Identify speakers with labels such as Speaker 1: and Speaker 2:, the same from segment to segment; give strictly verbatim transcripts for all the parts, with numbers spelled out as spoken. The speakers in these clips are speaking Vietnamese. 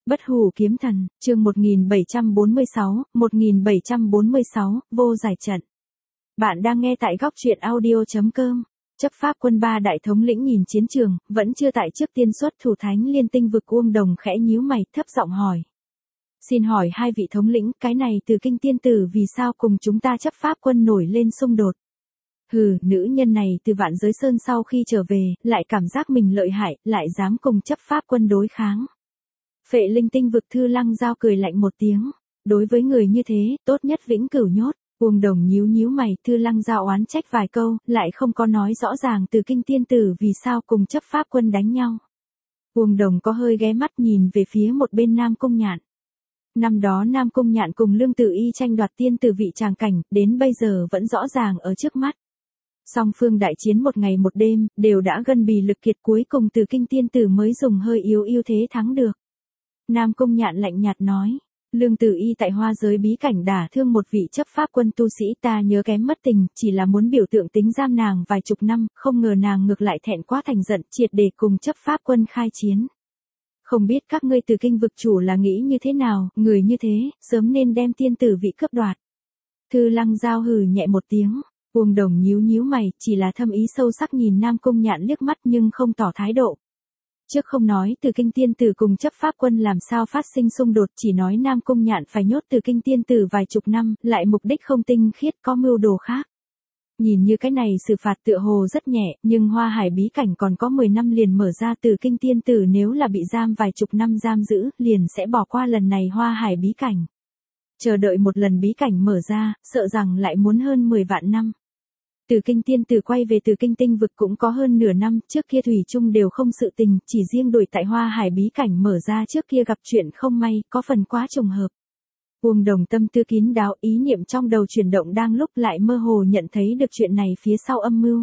Speaker 1: Bất hủ kiếm thần, chương một nghìn bảy trăm bốn mươi sáu, một nghìn bảy trăm bốn mươi sáu, vô giải trận. Bạn đang nghe tại góc truyện audio chấm com. Chấp pháp quân ba đại thống lĩnh nhìn chiến trường, vẫn chưa tại trước tiên xuất thủ thánh liên tinh vực. Uông Đồng khẽ nhíu mày, thấp giọng hỏi. Xin hỏi hai vị thống lĩnh, cái này từ kinh tiên tử vì sao cùng chúng ta chấp pháp quân nổi lên xung đột? Hừ, nữ nhân này từ Vạn Giới Sơn sau khi trở về, lại cảm giác mình lợi hại, lại dám cùng chấp pháp quân đối kháng. Phệ linh tinh vực Thư Lăng Giao cười lạnh một tiếng. Đối với người như thế, tốt nhất vĩnh cửu nhốt. Uông Đồng nhíu nhíu mày, Thư Lăng Giao oán trách vài câu, lại không có nói rõ ràng từ kinh tiên tử vì sao cùng chấp pháp quân đánh nhau. Uông Đồng có hơi ghé mắt nhìn về phía một bên Nam Cung Nhạn. Năm đó Nam Cung Nhạn cùng Lương Tử Y tranh đoạt tiên tử vị tràng cảnh, đến bây giờ vẫn rõ ràng ở trước mắt. Song phương đại chiến một ngày một đêm, đều đã gân bì lực kiệt, cuối cùng từ kinh tiên tử mới dùng hơi yếu ưu thế thắng được. Nam Cung Nhạn lạnh nhạt nói, Lương Tử Y tại hoa giới bí cảnh đả thương một vị chấp pháp quân tu sĩ, ta nhớ kém mất tình, chỉ là muốn biểu tượng tính giam nàng vài chục năm, không ngờ nàng ngược lại thẹn quá thành giận, triệt để cùng chấp pháp quân khai chiến. Không biết các ngươi từ kinh vực chủ là nghĩ như thế nào, người như thế, sớm nên đem tiên tử vị cướp đoạt. Thư Lăng Giao hừ nhẹ một tiếng. Uông Đồng nhíu nhíu mày, chỉ là thâm ý sâu sắc nhìn Nam Cung Nhạn liếc mắt nhưng không tỏ thái độ. Trước không nói từ kinh tiên tử cùng chấp pháp quân làm sao phát sinh xung đột, chỉ nói Nam Cung Nhạn phải nhốt từ kinh tiên tử vài chục năm, lại mục đích không tinh khiết, có mưu đồ khác. Nhìn như cái này xử phạt tựa hồ rất nhẹ, nhưng Hoa Hải bí cảnh còn có mười năm liền mở ra, từ kinh tiên tử nếu là bị giam vài chục năm giam giữ, liền sẽ bỏ qua lần này Hoa Hải bí cảnh. Chờ đợi một lần bí cảnh mở ra, sợ rằng lại muốn hơn mười vạn năm. Từ kinh tiên tử quay về từ kinh tinh vực cũng có hơn nửa năm, trước kia thủy chung đều không sự tình, chỉ riêng đổi tại Hoa Hải bí cảnh mở ra trước kia gặp chuyện không may, có phần quá trùng hợp. Uông Đồng tâm tư kín đáo, ý niệm trong đầu chuyển động đang lúc lại mơ hồ nhận thấy được chuyện này phía sau âm mưu.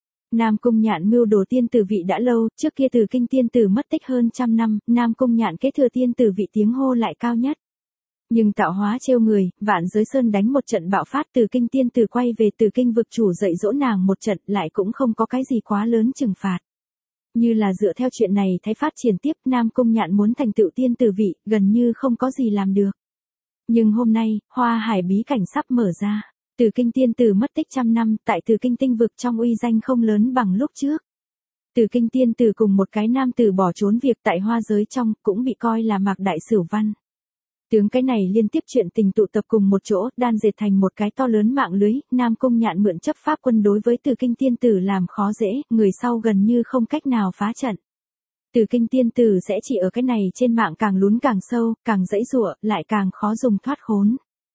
Speaker 1: Nam Cung Nhạn mưu đồ tiên tử vị đã lâu, trước kia từ kinh tiên tử mất tích hơn trăm năm, Nam Cung Nhạn kế thừa tiên tử vị tiếng hô lại cao nhất. Nhưng tạo hóa trêu người, Vạn Giới Sơn đánh một trận bạo phát, từ kinh tiên tử quay về từ kinh vực chủ dạy dỗ nàng một trận, lại cũng không có cái gì quá lớn trừng phạt. Như là dựa theo chuyện này thấy phát triển tiếp, Nam Cung Nhạn muốn thành tựu tiên tử vị, gần như không có gì làm được. Nhưng hôm nay, Hoa Hải bí cảnh sắp mở ra. Từ kinh tiên tử mất tích trăm năm, tại từ kinh tinh vực trong uy danh không lớn bằng lúc trước. Từ kinh tiên tử cùng một cái nam tử bỏ trốn việc tại hoa giới trong, cũng bị coi là Mạc Đại Sửu Văn. Tướng cái này liên tiếp chuyện tình tụ tập cùng một chỗ, đan dệt thành một cái to lớn mạng lưới. Nam Cung Nhạn mượn chấp pháp quân đối với từ kinh tiên tử làm khó dễ, người sau gần như không cách nào phá trận. Từ kinh tiên tử sẽ chỉ ở cái này trên mạng càng lún càng sâu, càng dãy giụa, lại càng khó dùng thoát khốn.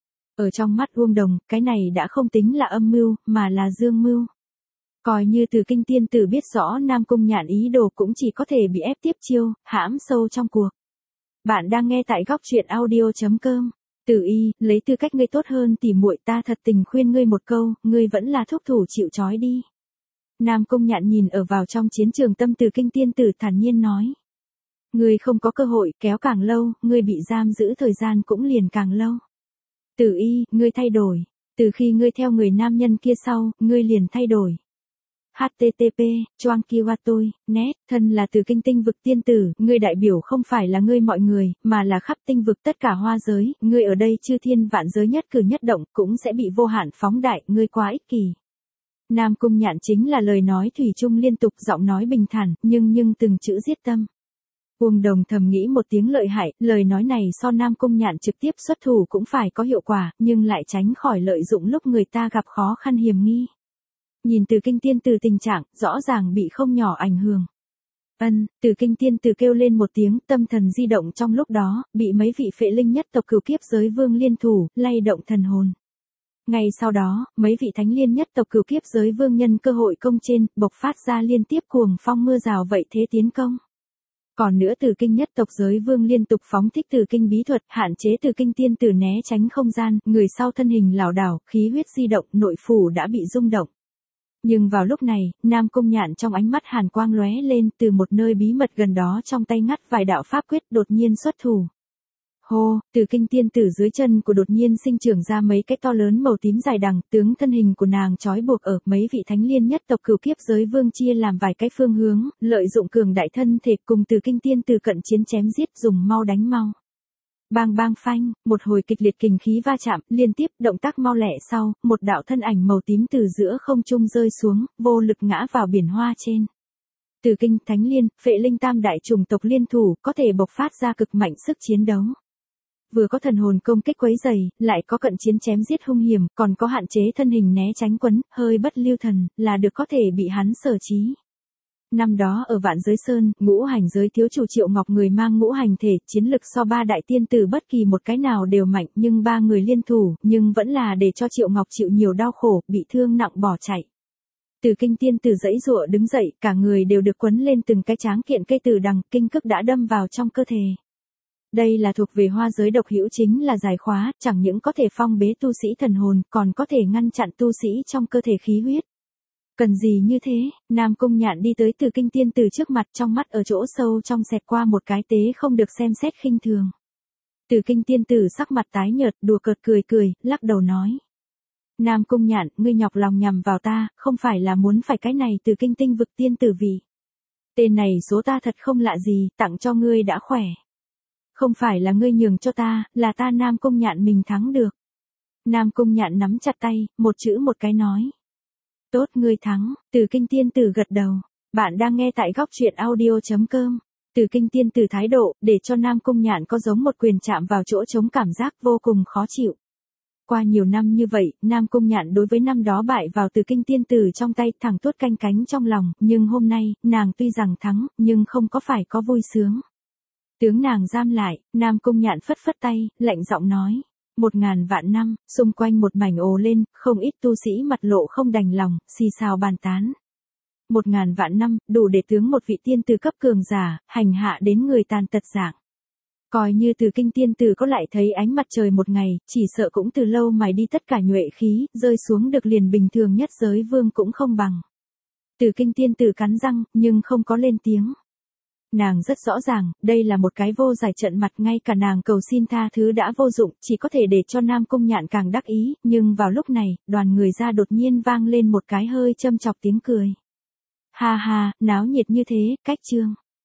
Speaker 1: Ở trong mắt Uông Đồng, cái này đã không tính là âm mưu, mà là dương mưu. Coi như từ kinh tiên tử biết rõ Nam Cung Nhạn ý đồ, cũng chỉ có thể bị ép tiếp chiêu, hãm sâu trong cuộc. Bạn đang nghe tại góc truyện audio chấm com. Tử Y, lấy tư cách ngươi tốt hơn tỉ muội, ta thật tình khuyên ngươi một câu, ngươi vẫn là thúc thủ chịu trói đi. Nam Cung Nhạn nhìn ở vào trong chiến trường tâm từ kinh tiên tử thản nhiên nói. Ngươi không có cơ hội, kéo càng lâu, ngươi bị giam giữ thời gian cũng liền càng lâu. Tử Y, ngươi thay đổi. Từ khi ngươi theo người nam nhân kia sau, ngươi liền thay đổi. H T T P, Choang Kiwatoi, net, thân là từ kinh tinh vực tiên tử, ngươi đại biểu không phải là ngươi mọi người, mà là khắp tinh vực tất cả hoa giới, ngươi ở đây chư thiên vạn giới nhất cử nhất động, cũng sẽ bị vô hạn phóng đại, ngươi quá ích kỷ. Nam Cung Nhạn chính là lời nói thủy chung liên tục, giọng nói bình thản, nhưng nhưng từng chữ giết tâm. Uông Đồng thầm nghĩ một tiếng lợi hại, lời nói này so Nam Cung Nhạn trực tiếp xuất thủ cũng phải có hiệu quả, nhưng lại tránh khỏi lợi dụng lúc người ta gặp khó khăn hiểm nghi. Nhìn từ kinh tiên tử tình trạng, rõ ràng bị không nhỏ ảnh hưởng. Ân, từ kinh tiên tử kêu lên một tiếng, tâm thần di động trong lúc đó, bị mấy vị phệ linh nhất tộc cửu kiếp giới vương liên thủ, lay động thần hồn. Ngay sau đó, mấy vị thánh liên nhất tộc cửu kiếp giới vương nhân cơ hội công trên, bộc phát ra liên tiếp cuồng phong mưa rào vậy thế tiến công. Còn nữa từ kinh nhất tộc giới vương liên tục phóng thích từ kinh bí thuật, hạn chế từ kinh tiên tử né tránh không gian, người sau thân hình lảo đảo, khí huyết di động, nội phủ đã bị rung động. Nhưng vào lúc này, Nam Cung Nhạn trong ánh mắt hàn quang lóe lên, từ một nơi bí mật gần đó trong tay ngắt vài đạo pháp quyết, đột nhiên xuất thủ. Hô, Từ Kinh tiên tử dưới chân của đột nhiên sinh trưởng ra mấy cái to lớn màu tím dài đằng, tướng thân hình của nàng trói buộc ở mấy vị thánh liên nhất tộc cửu kiếp giới vương chia làm vài cái phương hướng, lợi dụng cường đại thân thể cùng Từ Kinh tiên tử cận chiến chém giết, dùng mau đánh mau. Bang bang phanh, một hồi kịch liệt kình khí va chạm, liên tiếp động tác mau lẹ sau, một đạo thân ảnh màu tím từ giữa không trung rơi xuống, vô lực ngã vào biển hoa trên. Từ Kinh, Thánh Liên, Phệ Linh tam đại chủng tộc liên thủ, có thể bộc phát ra cực mạnh sức chiến đấu. Vừa có thần hồn công kích quấy dày, lại có cận chiến chém giết hung hiểm, còn có hạn chế thân hình né tránh quấn, hơi bất lưu thần, là được có thể bị hắn sở trí. Năm đó ở Vạn Giới Sơn, ngũ hành giới thiếu chủ Triệu Ngọc người mang ngũ hành thể, chiến lực so ba đại tiên tử bất kỳ một cái nào đều mạnh, nhưng ba người liên thủ, nhưng vẫn là để cho Triệu Ngọc chịu nhiều đau khổ, bị thương nặng bỏ chạy. Từ Kinh tiên tử dãy dụa đứng dậy, cả người đều được quấn lên từng cái tráng kiện cây tử đằng, kinh cức đã đâm vào trong cơ thể. Đây là thuộc về hoa giới độc hữu, chính là giải khóa, chẳng những có thể phong bế tu sĩ thần hồn, còn có thể ngăn chặn tu sĩ trong cơ thể khí huyết. Cần gì như thế, Nam Cung Nhạn đi tới Từ Kinh tiên tử trước mặt, trong mắt ở chỗ sâu trong xẹt qua một cái tế không được xem xét khinh thường. Từ Kinh tiên tử sắc mặt tái nhợt, đùa cợt cười cười, lắc đầu nói. Nam Cung Nhạn, ngươi nhọc lòng nhằm vào ta, không phải là muốn phải cái này Từ Kinh tinh vực tiên tử vị. Tên này số ta thật không lạ gì, tặng cho ngươi đã khỏe. Không phải là ngươi nhường cho ta, là ta Nam Cung Nhạn mình thắng được. Nam Cung Nhạn nắm chặt tay, một chữ một cái nói. Tốt, ngươi thắng. Từ Kinh tiên tử gật đầu. Bạn đang nghe tại góc truyện audio chấm com. Từ Kinh tiên tử thái độ, để cho Nam Cung Nhạn có giống một quyền chạm vào chỗ trống cảm giác vô cùng khó chịu. Qua nhiều năm như vậy, Nam Cung Nhạn đối với năm đó bại vào Từ Kinh tiên tử trong tay thẳng tuốt canh cánh trong lòng, nhưng hôm nay, nàng tuy rằng thắng, nhưng không có phải có vui sướng. Tướng nàng giam lại, Nam Cung Nhạn phất phất tay, lạnh giọng nói. Một ngàn vạn năm, xung quanh một mảnh ồ lên, không ít tu sĩ mặt lộ không đành lòng, xì xào bàn tán. Một ngàn vạn năm, đủ để tướng một vị tiên tử cấp cường giả, hành hạ đến người tàn tật dạng. Coi như Từ Kinh tiên tử có lại thấy ánh mặt trời một ngày, chỉ sợ cũng từ lâu mài đi tất cả nhuệ khí, rơi xuống được liền bình thường nhất giới vương cũng không bằng. Từ Kinh tiên tử cắn răng, nhưng không có lên tiếng. Nàng rất rõ ràng, đây là một cái vô giải trận mặt, ngay cả nàng cầu xin tha thứ đã vô dụng, chỉ có thể để cho Nam Cung Nhạn càng đắc ý, nhưng vào lúc này, đoàn người ra đột nhiên vang lên một cái hơi châm chọc tiếng cười. Ha ha, náo nhiệt như thế, cách chương.